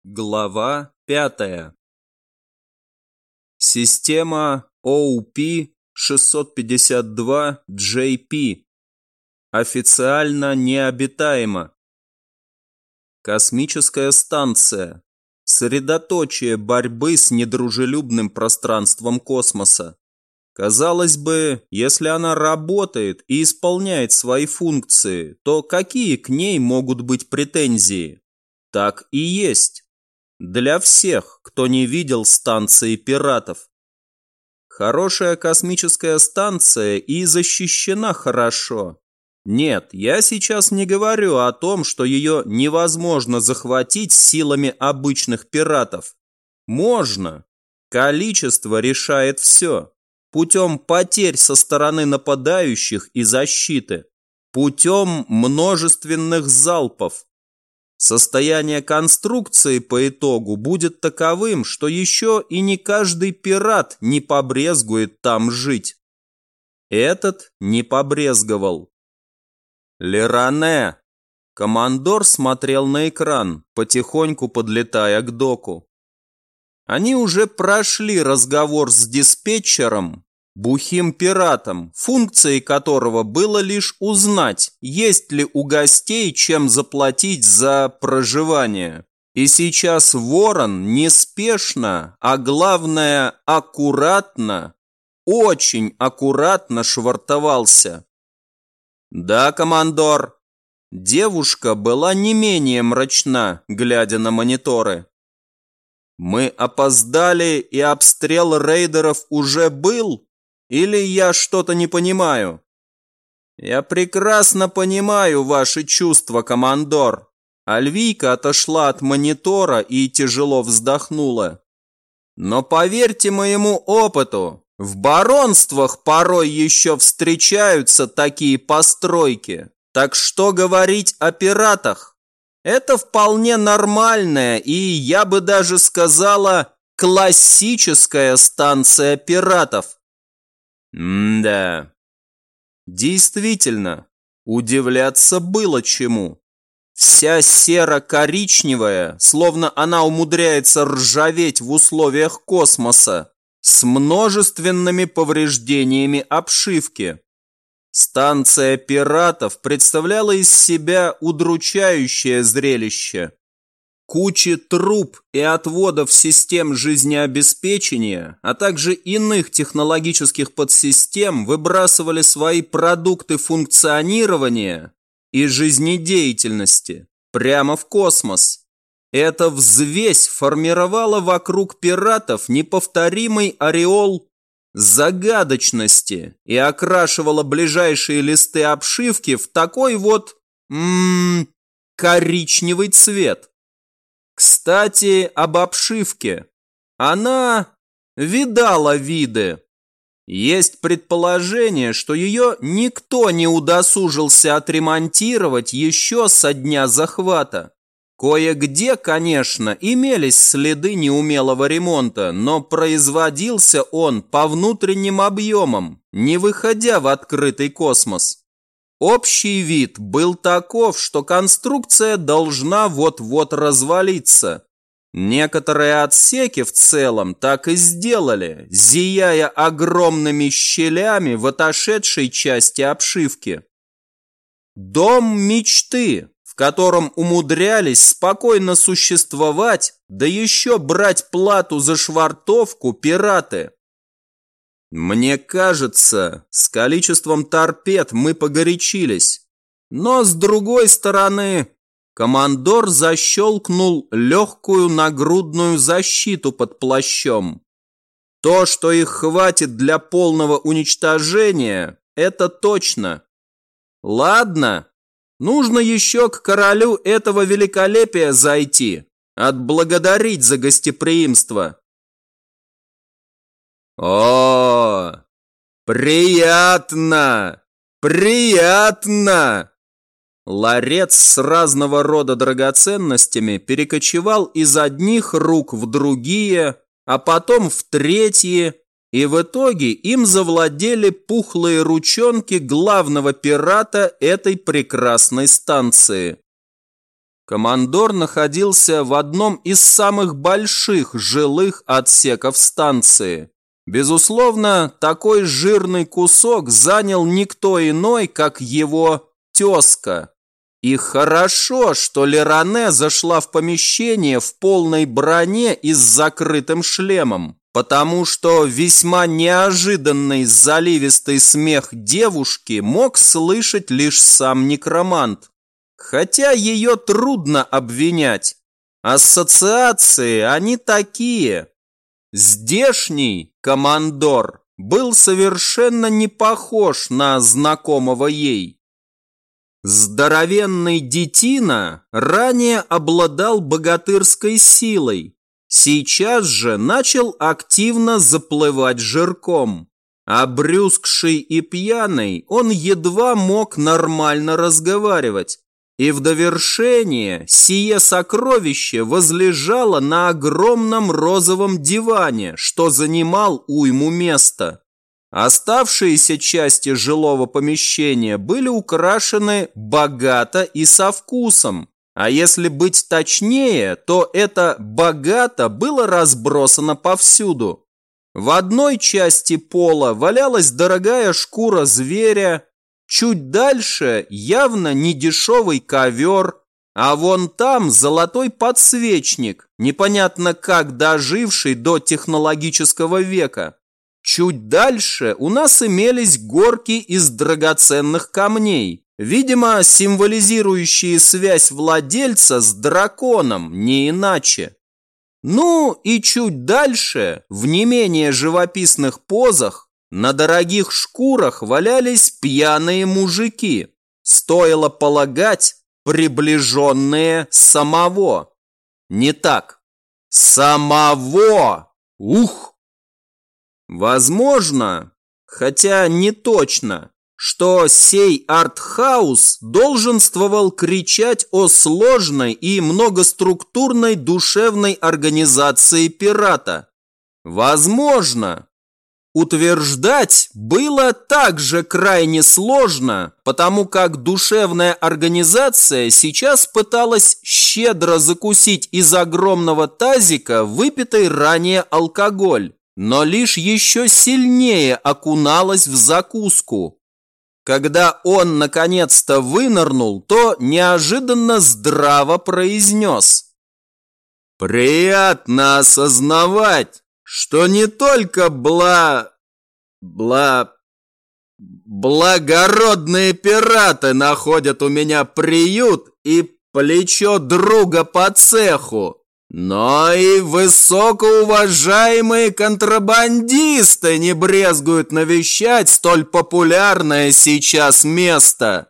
Глава 5. Система OP-652-JP официально необитаема. Космическая станция. Средоточие борьбы с недружелюбным пространством космоса. Казалось бы, если она работает и исполняет свои функции, то какие к ней могут быть претензии? Так и есть. Для всех, кто не видел станции пиратов. Хорошая космическая станция и защищена хорошо. Нет, я сейчас не говорю о том, что ее невозможно захватить силами обычных пиратов. Можно. Количество решает все. Путем потерь со стороны нападающих и защиты. Путем множественных залпов. Состояние конструкции по итогу будет таковым, что еще и не каждый пират не побрезгует там жить. Этот не побрезговал. Леране. Командор смотрел на экран, потихоньку подлетая к доку. Они уже прошли разговор с диспетчером, бухим пиратом, функцией которого было лишь узнать, есть ли у гостей чем заплатить за проживание. И сейчас Ворон неспешно, а главное аккуратно, очень аккуратно швартовался. «Да, командор». Девушка была не менее мрачна, глядя на мониторы. «Мы опоздали, и обстрел рейдеров уже был? Или я что-то не понимаю?» «Я прекрасно понимаю ваши чувства, командор». Альвийка отошла от монитора и тяжело вздохнула. «Но поверьте моему опыту, в баронствах порой еще встречаются такие постройки. Так что говорить о пиратах? Это вполне нормальная и, я бы даже сказала, классическая станция пиратов». Да. Действительно, удивляться было чему. Вся серо-коричневая, словно она умудряется ржаветь в условиях космоса, с множественными повреждениями обшивки. Станция пиратов представляла из себя удручающее зрелище. Кучи труб и отводов систем жизнеобеспечения, а также иных технологических подсистем выбрасывали свои продукты функционирования и жизнедеятельности прямо в космос. Эта взвесь формировала вокруг пиратов неповторимый ореол загадочности и окрашивала ближайшие листы обшивки в такой вот коричневый цвет. Кстати, об обшивке. Она видала виды. Есть предположение, что ее никто не удосужился отремонтировать еще со дня захвата. Кое-где, конечно, имелись следы неумелого ремонта, но производился он по внутренним объемам, не выходя в открытый космос. Общий вид был таков, что конструкция должна вот-вот развалиться. Некоторые отсеки в целом так и сделали, зияя огромными щелями в отошедшей части обшивки. Дом мечты, в котором умудрялись спокойно существовать, да еще брать плату за швартовку пираты. Мне кажется, с количеством торпед мы погорячились. Но с другой стороны, командор защелкнул легкую нагрудную защиту под плащом. То, что их хватит для полного уничтожения, это точно. Ладно, нужно еще к королю этого великолепия зайти, отблагодарить за гостеприимство. О, приятно! Приятно! Ларец с разного рода драгоценностями перекочевал из одних рук в другие, а потом в третьи, и в итоге им завладели пухлые ручонки главного пирата этой прекрасной станции. Командор находился в одном из самых больших жилых отсеков станции. Безусловно, такой жирный кусок занял никто иной, как его тезка. И хорошо, что Леране зашла в помещение в полной броне и с закрытым шлемом, потому что весьма неожиданный заливистый смех девушки мог слышать лишь сам некромант. Хотя ее трудно обвинять. Ассоциации они такие. Здешний командор был совершенно не похож на знакомого ей. Здоровенный детина ранее обладал богатырской силой, сейчас же начал активно заплывать жирком. Обрюзгший и пьяный, он едва мог нормально разговаривать. И в довершение сие сокровище возлежало на огромном розовом диване, что занимал уйму места. Оставшиеся части жилого помещения были украшены богато и со вкусом, а если быть точнее, то это богато было разбросано повсюду. В одной части пола валялась дорогая шкура зверя, чуть дальше явно недешевый ковер, а вон там золотой подсвечник, непонятно как доживший до технологического века. Чуть дальше у нас имелись горки из драгоценных камней, видимо, символизирующие связь владельца с драконом, не иначе. Ну и чуть дальше, в не менее живописных позах, на дорогих шкурах валялись пьяные мужики, стоило полагать, приближенные самого. Не так. Самого! Ух! Возможно, хотя не точно, что сей артхаус долженствовал кричать о сложной и многоструктурной душевной организации пирата. Возможно. Утверждать было также крайне сложно, потому как душевная организация сейчас пыталась щедро закусить из огромного тазика выпитый ранее алкоголь, но лишь еще сильнее окуналась в закуску. Когда он наконец-то вынырнул, то неожиданно здраво произнес: «Приятно осознавать, что не только благородные пираты находят у меня приют и плечо друга по цеху, но и высокоуважаемые контрабандисты не брезгуют навещать столь популярное сейчас место.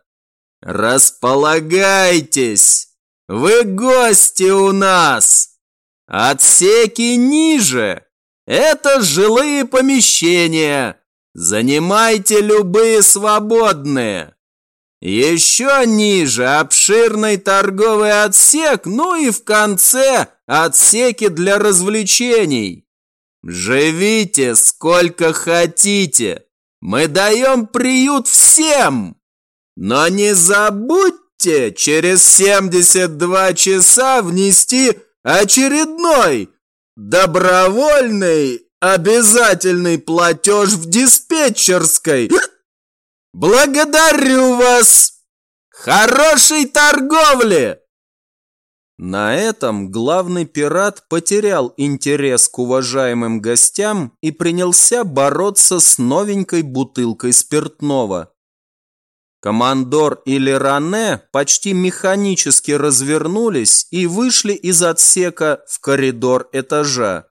Располагайтесь, вы гости у нас. Отсеки ниже. Это жилые помещения. Занимайте любые свободные. Еще ниже обширный торговый отсек, ну и в конце отсеки для развлечений. Живите сколько хотите. Мы даем приют всем. Но не забудьте через 72 часа внести очередной добровольный обязательный платеж в диспетчерской. Благодарю вас! Хорошей торговли!» На этом главный пират потерял интерес к уважаемым гостям и принялся бороться с новенькой бутылкой спиртного. Командор и Леране почти механически развернулись и вышли из отсека в коридор этажа.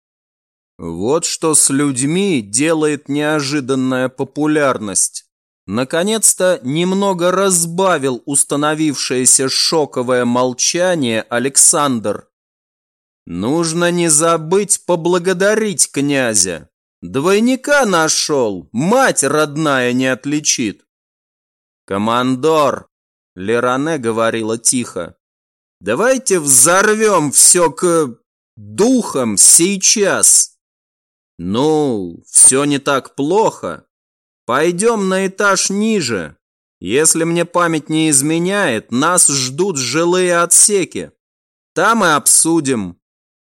Вот что с людьми делает неожиданная популярность. Наконец-то немного разбавил установившееся шоковое молчание Александр. Нужно не забыть поблагодарить князя. Двойника нашел, мать родная не отличит. «Командор», — Леране говорила тихо, — «давайте взорвем все к духам сейчас». «Ну, все не так плохо. Пойдем на этаж ниже. Если мне память не изменяет, нас ждут жилые отсеки. Там и обсудим.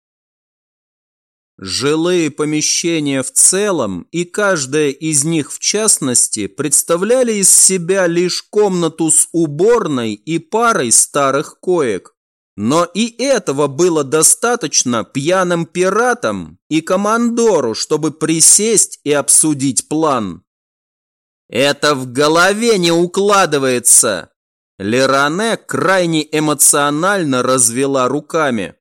Жилые помещения в целом и каждая из них в частности представляли из себя лишь комнату с уборной и парой старых коек. Но и этого было достаточно пьяным пиратам и командору, чтобы присесть и обсудить план. «Это в голове не укладывается!» Леране крайне эмоционально развела руками.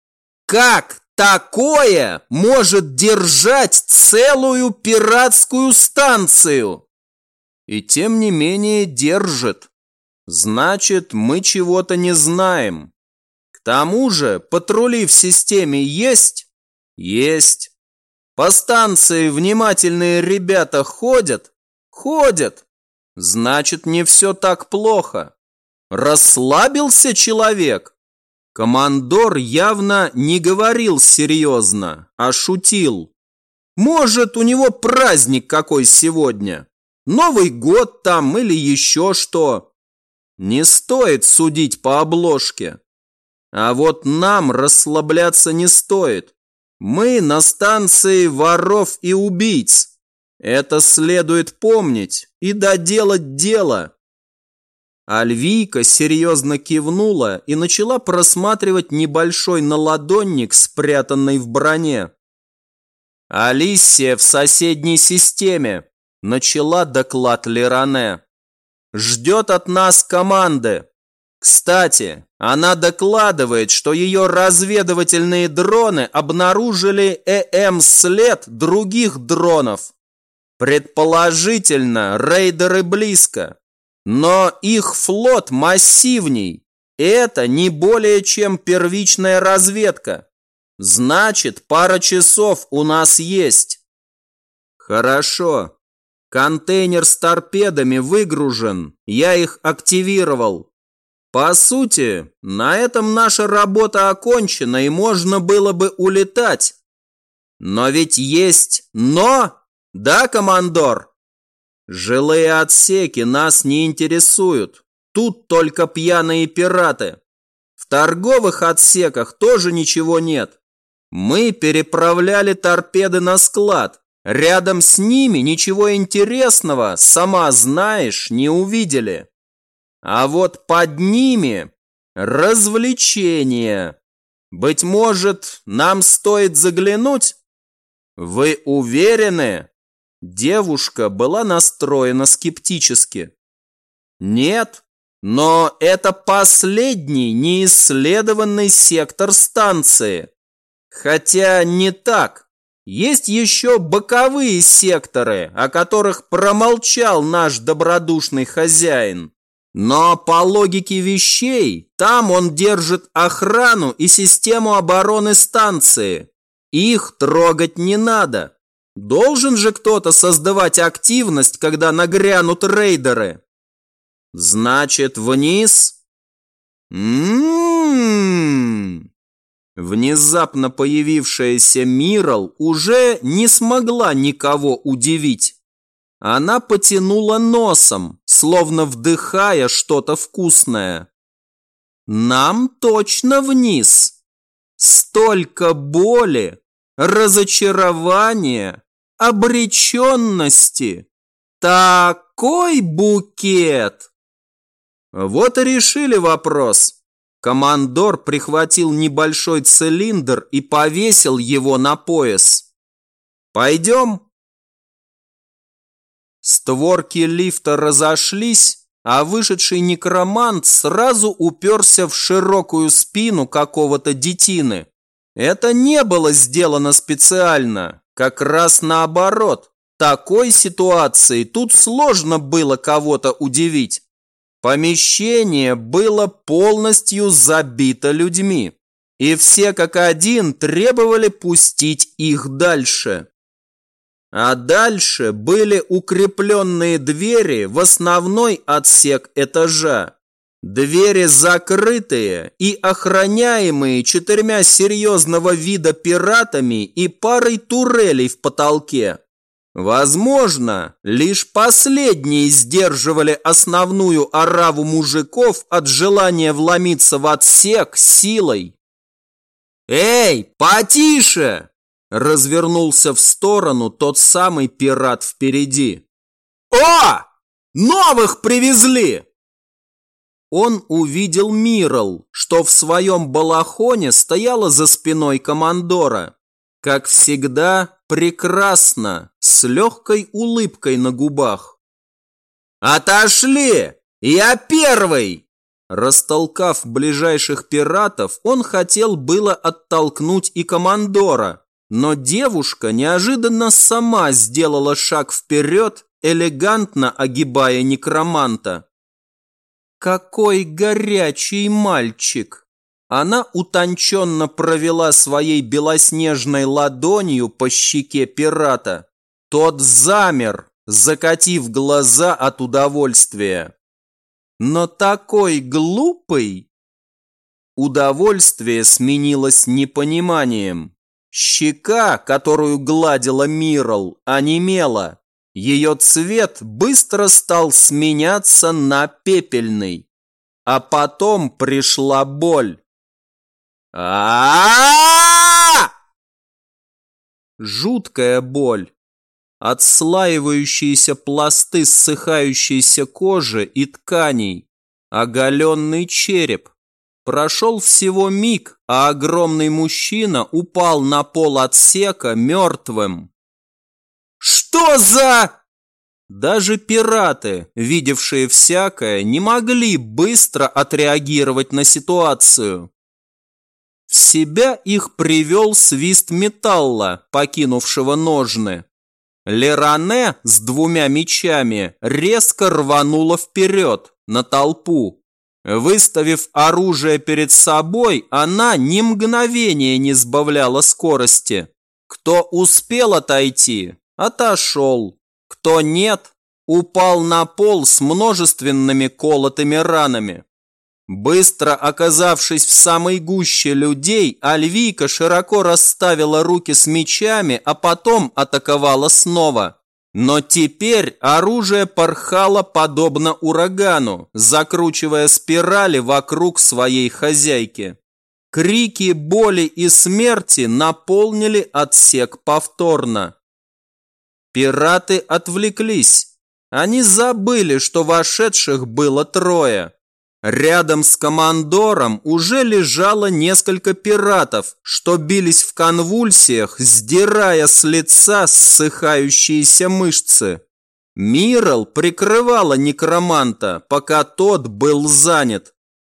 «Как такое может держать целую пиратскую станцию?» «И тем не менее держит. Значит, мы чего-то не знаем. К тому же патрули в системе есть?» «Есть. По станции внимательные ребята ходят?» «Ходят. Значит, не все так плохо. Расслабился человек?» Командор явно не говорил серьезно, а шутил. «Может, у него праздник какой сегодня? Новый год там или еще что?» Не стоит судить по обложке. А вот нам расслабляться не стоит. Мы на станции воров и убийц. Это следует помнить и доделать дело. Альвийка серьезно кивнула и начала просматривать небольшой наладонник, спрятанный в броне. «Алисия в соседней системе», – начала доклад Леране. «Ждет от нас команды. Кстати, она докладывает, что ее разведывательные дроны обнаружили ЭМ-след других дронов. Предположительно, рейдеры близко. Но их флот массивней. Это не более чем первичная разведка. Значит, пара часов у нас есть». «Хорошо. Контейнер с торпедами выгружен. Я их активировал. По сути, на этом наша работа окончена и можно было бы улетать. Но ведь есть «но», да, командор? Жилые отсеки нас не интересуют. Тут только пьяные пираты. В торговых отсеках тоже ничего нет. Мы переправляли торпеды на склад. Рядом с ними ничего интересного, сама знаешь, не увидели. А вот под ними развлечения. Быть может, нам стоит заглянуть? Вы уверены? Девушка была настроена скептически. Нет, но это последний неисследованный сектор станции. Хотя не так. Есть еще боковые секторы, о которых промолчал наш добродушный хозяин. Но по логике вещей, там он держит охрану и систему обороны станции. Их трогать не надо. Должен же кто-то создавать активность, когда нагрянут рейдеры. Значит, вниз? Внезапно появившаяся Мирал уже не смогла никого удивить. Она потянула носом, словно вдыхая что-то вкусное. Нам точно вниз. Столько боли, разочарования, обреченности. Такой букет! Вот и решили вопрос. Командор прихватил небольшой цилиндр и повесил его на пояс. Пойдем? Створки лифта разошлись, а вышедший некромант сразу уперся в широкую спину какого-то детины. Это не было сделано специально, как раз наоборот. В такой ситуации тут сложно было кого-то удивить. Помещение было полностью забито людьми, и все как один требовали пустить их дальше. А дальше были укрепленные двери в основной отсек этажа. Двери закрытые и охраняемые 4 серьезного вида пиратами и парой турелей в потолке. Возможно, лишь последние сдерживали основную ораву мужиков от желания вломиться в отсек силой. «Эй, потише!» – развернулся в сторону тот самый пират впереди. «О! Новых привезли!» Он увидел Мирл, что в своем балахоне стояла за спиной командора. Как всегда, прекрасно, с легкой улыбкой на губах. «Отошли! Я первый!» Растолкав ближайших пиратов, он хотел было оттолкнуть и командора, но девушка неожиданно сама сделала шаг вперед, элегантно огибая некроманта. «Какой горячий мальчик!» Она утонченно провела своей белоснежной ладонью по щеке пирата. Тот замер, закатив глаза от удовольствия. Но такой глупый! Удовольствие сменилось непониманием. Щека, которую гладила Мирл, онемела. Ее цвет быстро стал сменяться на пепельный. А потом пришла боль. А-а-а! Жуткая боль. Отслаивающиеся пласты ссыхающейся кожи и тканей. Оголенный череп. Прошел всего миг, а огромный мужчина упал на пол отсека мертвым. «Что за...» Даже пираты, видевшие всякое, не могли быстро отреагировать на ситуацию. В себя их привел свист металла, покинувшего ножны. Леране с 2 мечами резко рванула вперед, на толпу. Выставив оружие перед собой, она ни мгновения не сбавляла скорости. Кто успел отойти, отошел. Кто нет, упал на пол с множественными колотыми ранами. Быстро оказавшись в самой гуще людей, Альвийка широко расставила руки с мечами, а потом атаковала снова. Но теперь оружие порхало подобно урагану, закручивая спирали вокруг своей хозяйки. Крики боли и смерти наполнили отсек повторно. Пираты отвлеклись. Они забыли, что вошедших было 3. Рядом с командором уже лежало несколько пиратов, что бились в конвульсиях, сдирая с лица ссыхающиеся мышцы. Мирл прикрывала некроманта, пока тот был занят.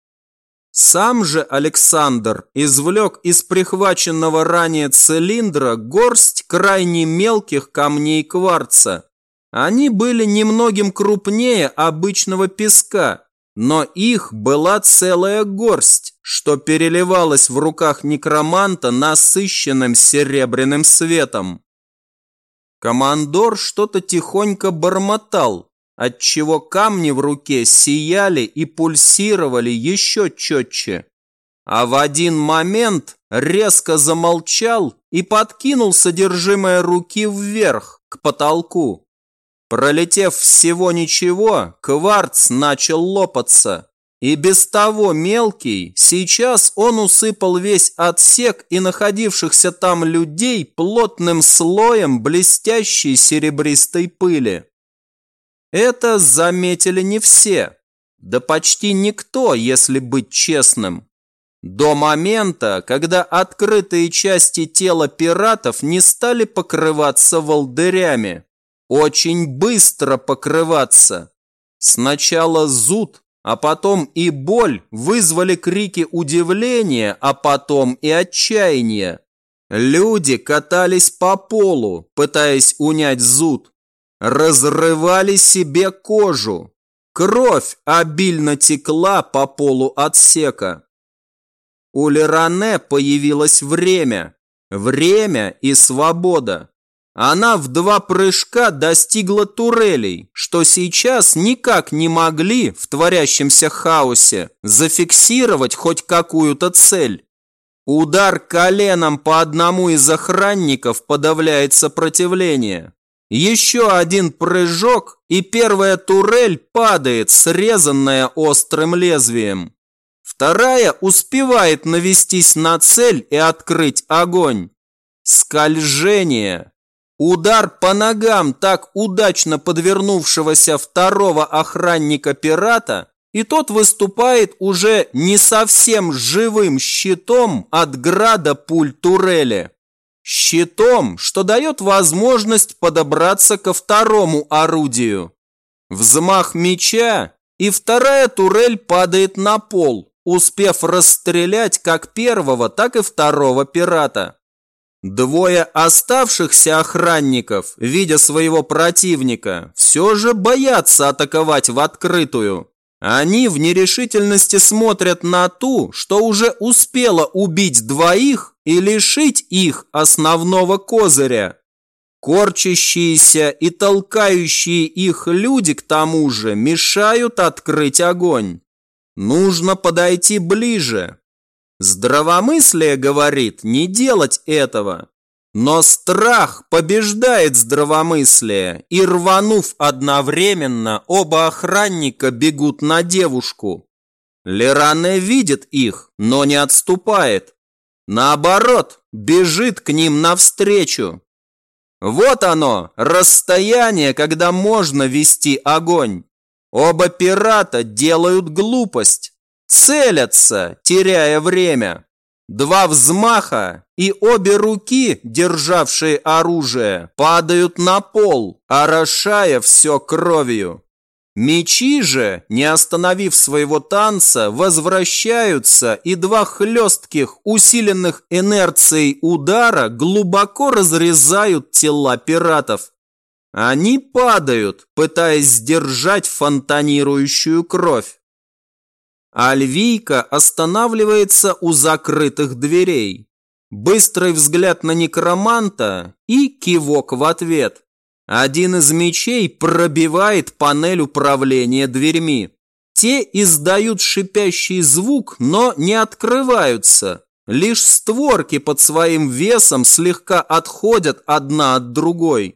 Сам же Александр извлек из прихваченного ранее цилиндра горсть крайне мелких камней кварца. Они были немногим крупнее обычного песка, но их была целая горсть, что переливалась в руках некроманта насыщенным серебряным светом. Командор что-то тихонько бормотал, отчего камни в руке сияли и пульсировали еще четче. А в один момент резко замолчал и подкинул содержимое руки вверх, к потолку. Пролетев всего ничего, кварц начал лопаться. И без того мелкий, сейчас он усыпал весь отсек и находившихся там людей плотным слоем блестящей серебристой пыли. Это заметили не все, да почти никто, если быть честным. До момента, когда открытые части тела пиратов не стали покрываться волдырями. Очень быстро покрываться. Сначала зуд, а потом и боль вызвали крики удивления, а потом и отчаяния. Люди катались по полу, пытаясь унять зуд. Разрывали себе кожу. Кровь обильно текла по полу отсека. У Леране появилось время. Время и свобода. Она в 2 прыжка достигла турелей, что сейчас никак не могли в творящемся хаосе зафиксировать хоть какую-то цель. Удар коленом по одному из охранников подавляет сопротивление. Еще один прыжок, и первая турель падает, срезанная острым лезвием. Вторая успевает навестись на цель и открыть огонь. Скольжение. Удар по ногам так удачно подвернувшегося второго охранника-пирата, и тот выступает уже не совсем живым щитом от града пуль турели. Щитом, что дает возможность подобраться ко второму орудию. Взмах меча, и вторая турель падает на пол, успев расстрелять как первого, так и второго пирата. Двое оставшихся охранников, видя своего противника, все же боятся атаковать в открытую. Они в нерешительности смотрят на ту, что уже успела убить двоих и лишить их основного козыря. Корчащиеся и толкающие их люди, к тому же, мешают открыть огонь. Нужно подойти ближе. Здравомыслие говорит не делать этого. Но страх побеждает здравомыслие, и, рванув одновременно, оба охранника бегут на девушку. Леране видит их, но не отступает. Наоборот, бежит к ним навстречу. Вот оно, расстояние, когда можно вести огонь. Оба пирата делают глупость. Целятся, теряя время. Два взмаха, и обе руки, державшие оружие, падают на пол, орошая все кровью. Мечи же, не остановив своего танца, возвращаются, и два хлестких, усиленных инерцией удара глубоко разрезают тела пиратов. Они падают, пытаясь сдержать фонтанирующую кровь. Альвийка останавливается у закрытых дверей. Быстрый взгляд на некроманта и кивок в ответ. Один из мечей пробивает панель управления дверьми. Те издают шипящий звук, но не открываются. Лишь створки под своим весом слегка отходят одна от другой.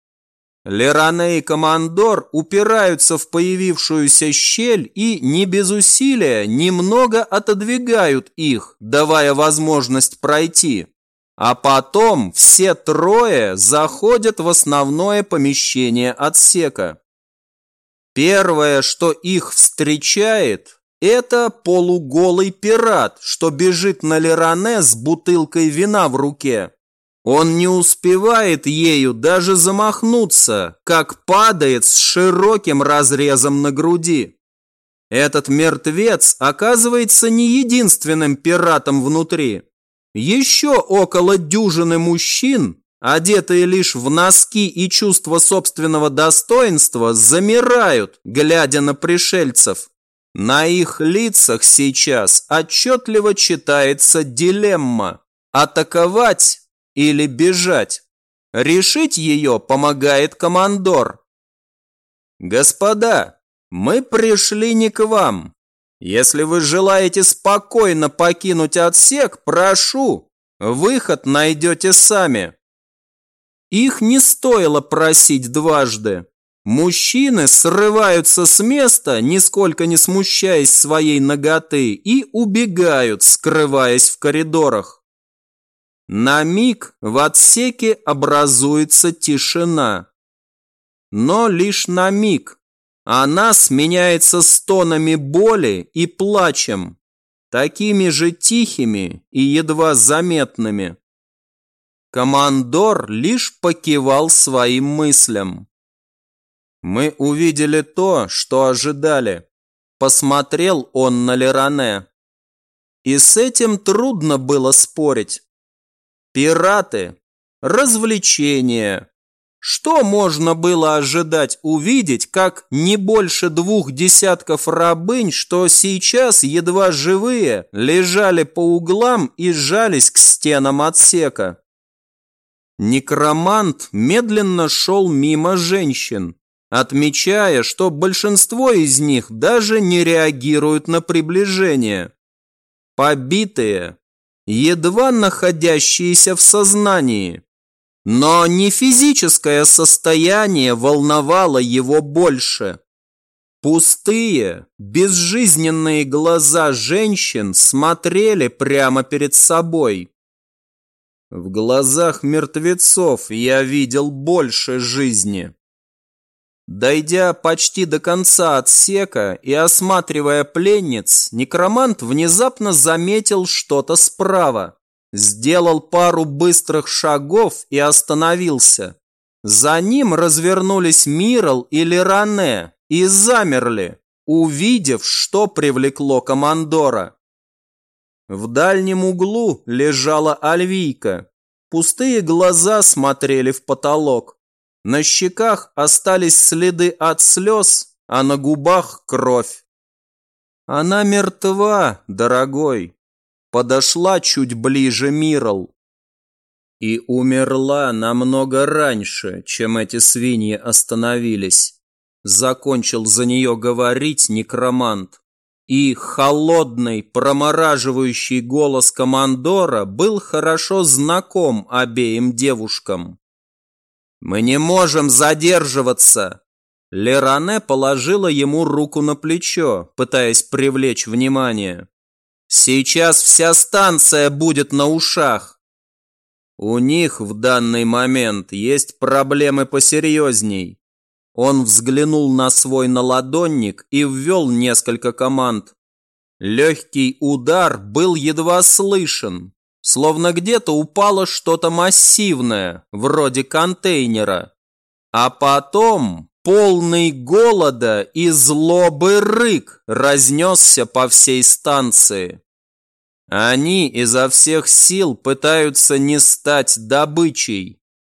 Леране и командор упираются в появившуюся щель и, не без усилия, немного отодвигают их, давая возможность пройти. А потом все трое заходят в основное помещение отсека. Первое, что их встречает, это полуголый пират, что бежит на Леране с бутылкой вина в руке. Он не успевает ею даже замахнуться, как падает с широким разрезом на груди. Этот мертвец оказывается не единственным пиратом внутри. Еще около дюжины мужчин, одетые лишь в носки и чувство собственного достоинства, замирают, глядя на пришельцев. На их лицах сейчас отчетливо читается дилемма – атаковать или бежать. Решить ее помогает командор. Господа, мы пришли не к вам. Если вы желаете спокойно покинуть отсек, прошу, выход найдете сами. Их не стоило просить дважды. Мужчины срываются с места, нисколько не смущаясь своей наготы, и убегают, скрываясь в коридорах. На миг в отсеке образуется тишина. Но лишь на миг. Она сменяется стонами боли и плачем, такими же тихими и едва заметными. Командор лишь покивал своим мыслям. Мы увидели то, что ожидали. Посмотрел он на Леране. И с этим трудно было спорить. Пираты, развлечения. Что можно было ожидать увидеть, как не больше 2 десятков рабынь, что сейчас едва живые, лежали по углам и сжались к стенам отсека? Некромант медленно шел мимо женщин, отмечая, что большинство из них даже не реагируют на приближение. Побитые, едва находящиеся в сознании. Но не физическое состояние волновало его больше. Пустые, безжизненные глаза женщин смотрели прямо перед собой. В глазах мертвецов я видел больше жизни. Дойдя почти до конца отсека и осматривая пленниц, некромант внезапно заметил что-то справа. Сделал пару быстрых шагов и остановился. За ним развернулись Мирл и Леране и замерли, увидев, что привлекло командора. В дальнем углу лежала Альвийка. Пустые глаза смотрели в потолок. На щеках остались следы от слез, а на губах кровь. Она мертва, дорогой. Подошла чуть ближе Мирл. И умерла намного раньше, чем эти свиньи остановились. Закончил за нее говорить некромант. И холодный, промораживающий голос командора был хорошо знаком обеим девушкам. «Мы не можем задерживаться!» Леране положила ему руку на плечо, пытаясь привлечь внимание. «Сейчас вся станция будет на ушах!» «У них в данный момент есть проблемы посерьезней». Он взглянул на свой наладонник и ввел несколько команд. Легкий удар был едва слышен, словно где-то упало что-то массивное, вроде контейнера. А потом полный голода и злобы рык разнесся по всей станции. Они изо всех сил пытаются не стать добычей.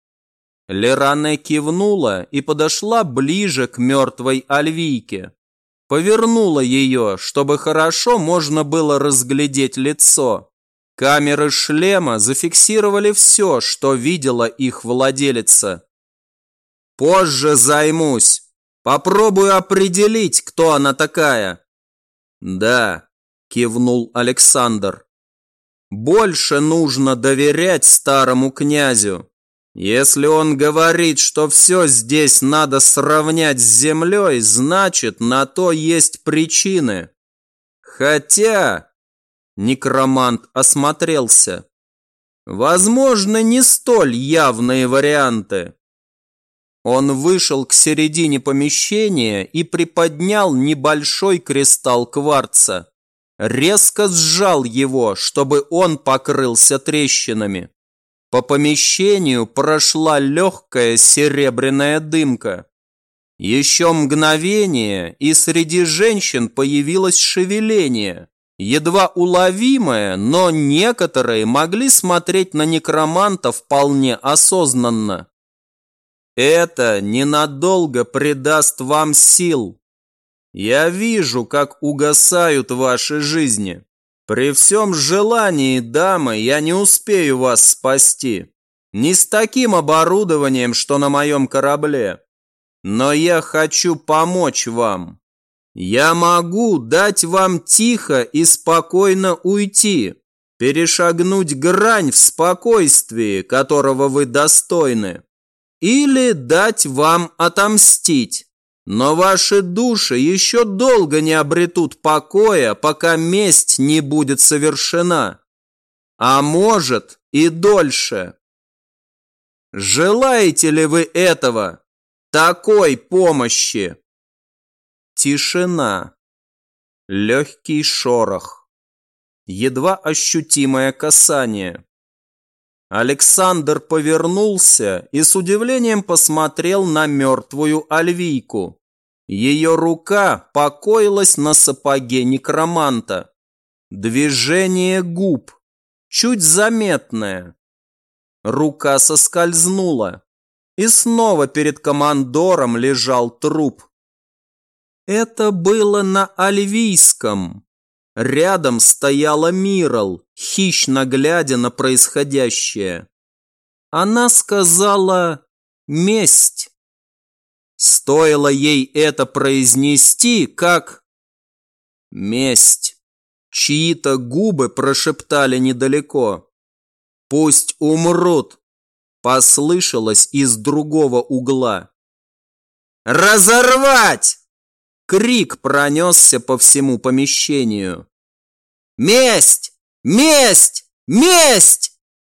Леране кивнула и подошла ближе к мертвой Альвийке. Повернула ее, чтобы хорошо можно было разглядеть лицо. Камеры шлема зафиксировали все, что видела их владелица. «Позже займусь. Попробую определить, кто она такая». «Да», – кивнул Александр. «Больше нужно доверять старому князю. Если он говорит, что все здесь надо сравнять с землей, значит, на то есть причины. Хотя...» Некромант осмотрелся. «Возможно, не столь явные варианты». Он вышел к середине помещения и приподнял небольшой кристалл кварца. Резко сжал его, чтобы он покрылся трещинами. По помещению прошла легкая серебряная дымка. Еще мгновение, и среди женщин появилось шевеление. Едва уловимое, но некоторые могли смотреть на некроманта вполне осознанно. «Это ненадолго придаст вам сил. Я вижу, как угасают ваши жизни. При всем желании, дамы, я не успею вас спасти. Не с таким оборудованием, что на моем корабле. Но я хочу помочь вам. Я могу дать вам тихо и спокойно уйти, перешагнуть грань в спокойствии, которого вы достойны. Или дать вам отомстить. Но ваши души еще долго не обретут покоя, пока месть не будет совершена. А может и дольше. Желаете ли вы этого? Такой помощи? Тишина. Легкий шорох. Едва ощутимое касание. Александр повернулся и с удивлением посмотрел на мертвую Альвийку. Ее рука покоилась на сапоге некроманта. Движение губ, чуть заметное. Рука соскользнула, и снова перед командором лежал труп. Это было на альвийском. Рядом стояла Мирл, хищно глядя на происходящее. Она сказала «месть». Стоило ей это произнести, как «месть». Чьи-то губы прошептали недалеко. «Пусть умрут». послышалось из другого угла. «Разорвать!» Крик пронесся по всему помещению. «Месть! Месть! Месть!»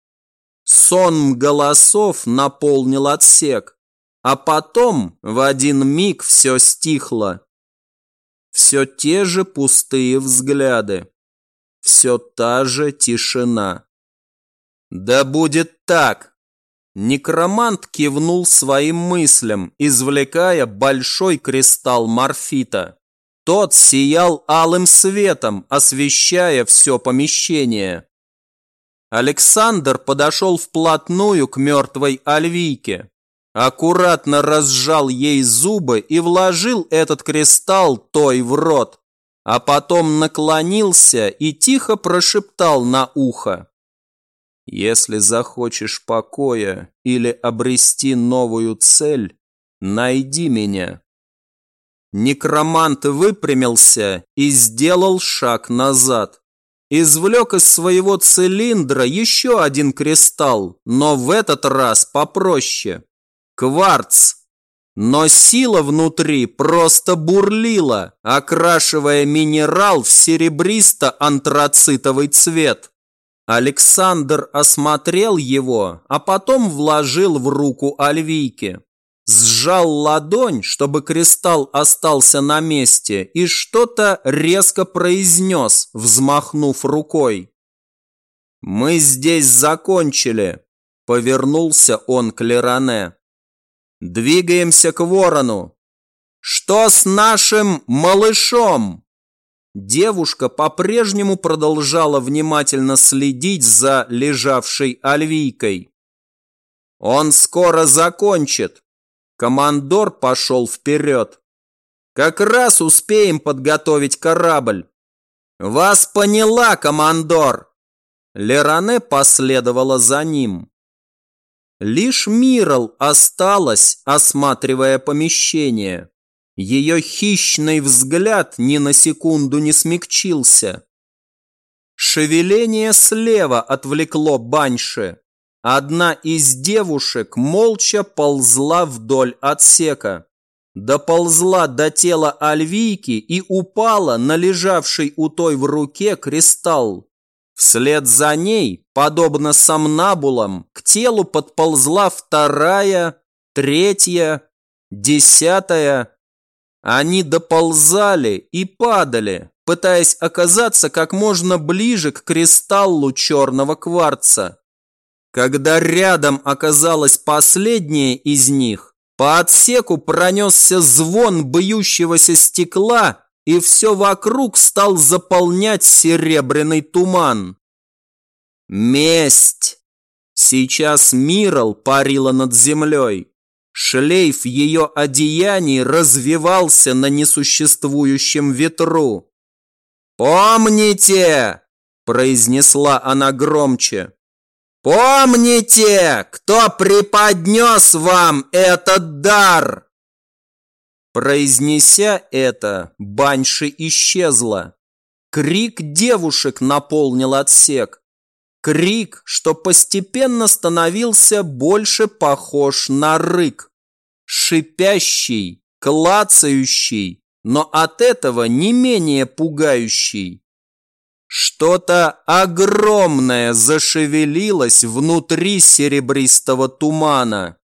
Сон голосов наполнил отсек, а потом в один миг все стихло. Все те же пустые взгляды, все та же тишина. «Да будет так!» Некромант кивнул своим мыслям, извлекая большой кристалл морфита. Тот сиял алым светом, освещая все помещение. Александр подошел вплотную к мертвой Альвийке, аккуратно разжал ей зубы и вложил этот кристалл той в рот, а потом наклонился и тихо прошептал на ухо: «Если захочешь покоя или обрести новую цель, найди меня». Некромант выпрямился и сделал шаг назад. Извлек из своего цилиндра еще один кристалл, но в этот раз попроще. Кварц. Но сила внутри просто бурлила, окрашивая минерал в серебристо-антрацитовый цвет. Александр осмотрел его, а потом вложил в руку Альвийки. Сжал ладонь, чтобы кристалл остался на месте, и что-то резко произнес, взмахнув рукой. «Мы здесь закончили», — повернулся он к Леране. «Двигаемся к Ворону. Что с нашим малышом?» Девушка по-прежнему продолжала внимательно следить за лежавшей Альвийкой. «Он скоро закончит». Командор пошел вперед. «Как раз успеем подготовить корабль». «Вас поняла, командор!» Леране последовала за ним. Лишь Мирал осталась, осматривая помещение. Ее хищный взгляд ни на секунду не смягчился. Шевеление слева отвлекло Банши. Одна из девушек молча ползла вдоль отсека. Доползла до тела Альвийки и упала на лежавший у той в руке кристалл. Вслед за ней, подобно сомнабулам, к телу подползла вторая, третья, 10-я. Они доползали и падали, пытаясь оказаться как можно ближе к кристаллу черного кварца. Когда рядом оказалась последняя из них, по отсеку пронесся звон бьющегося стекла, и все вокруг стал заполнять серебряный туман. Месть! Сейчас Мирал парила над землей. Шлейф ее одеяний развивался на несуществующем ветру. «Помните!» – произнесла она громче. «Помните, кто преподнес вам этот дар!» Произнеся это, Банши исчезла. Крик девушек наполнил отсек. Крик, что постепенно становился больше похож на рык. Шипящий, клацающий, но от этого не менее пугающий. Что-то огромное зашевелилось внутри серебристого тумана.